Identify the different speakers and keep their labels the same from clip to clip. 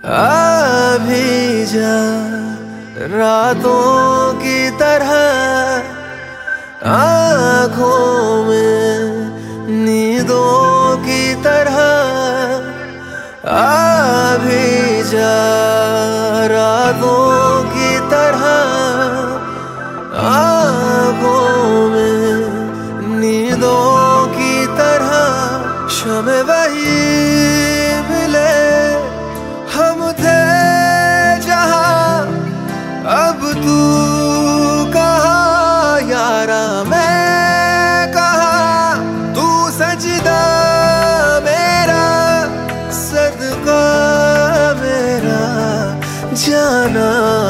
Speaker 1: आ भी जा रातों की तरह आँखों में नींदों की तरह आ भी जा रातों की तरह आँखों में नींदों की तरह शमे वही मिले हम थे जहाँ अब तू कहाँ यारा मैं कहाँ तू सजदा मेरा सदका मेरा जाना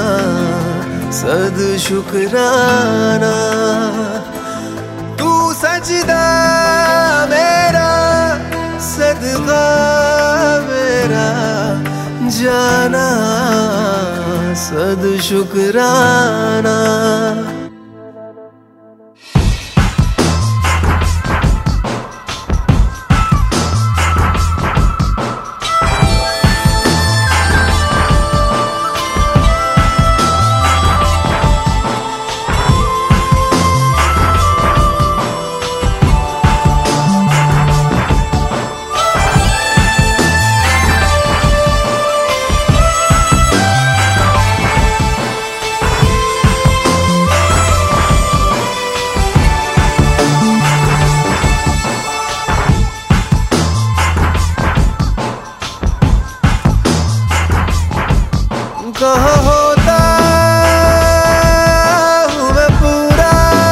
Speaker 1: सद शुक्राना तू सजदा मेरा सदका मेरा जाना सद शुक्राना। कहाँ होता हूँ मैं पूरा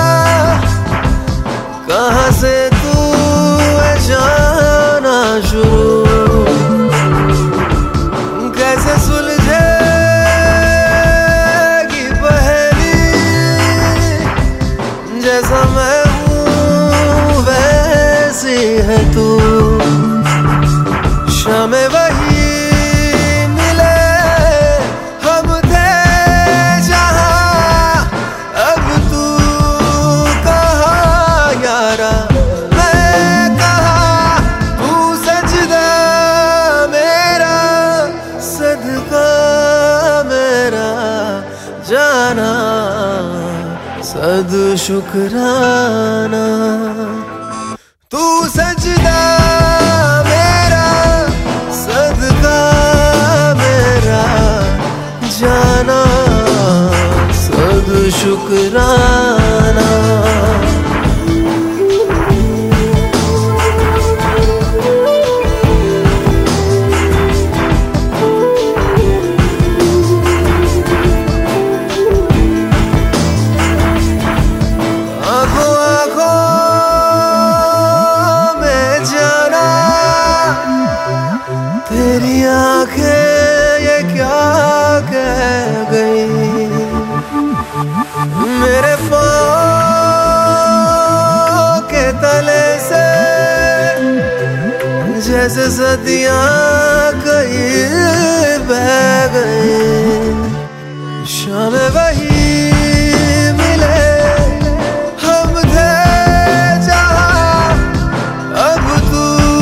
Speaker 1: कहाँ से तू है जाना शुरू कैसे सुलझेगी पहेली जैसा मैं हूँ वैसी है तू शामें वही जाना सद शुक्राना तू सजदा मेरा सदका मेरा जाना सद शुक्राना। तेरी आंखें ये क्या कह गई मेरे पाँव के तले से जैसे सदियाँ कहीं बह गई शाम वही मिले हम थे जहाँ अब तू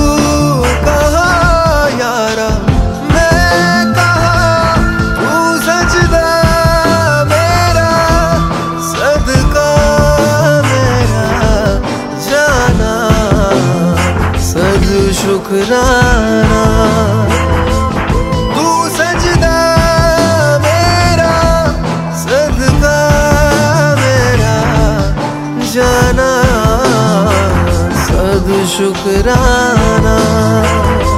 Speaker 1: शुक्राना तू सजदा मेरा सदका मेरा जाना सद शुक्राना।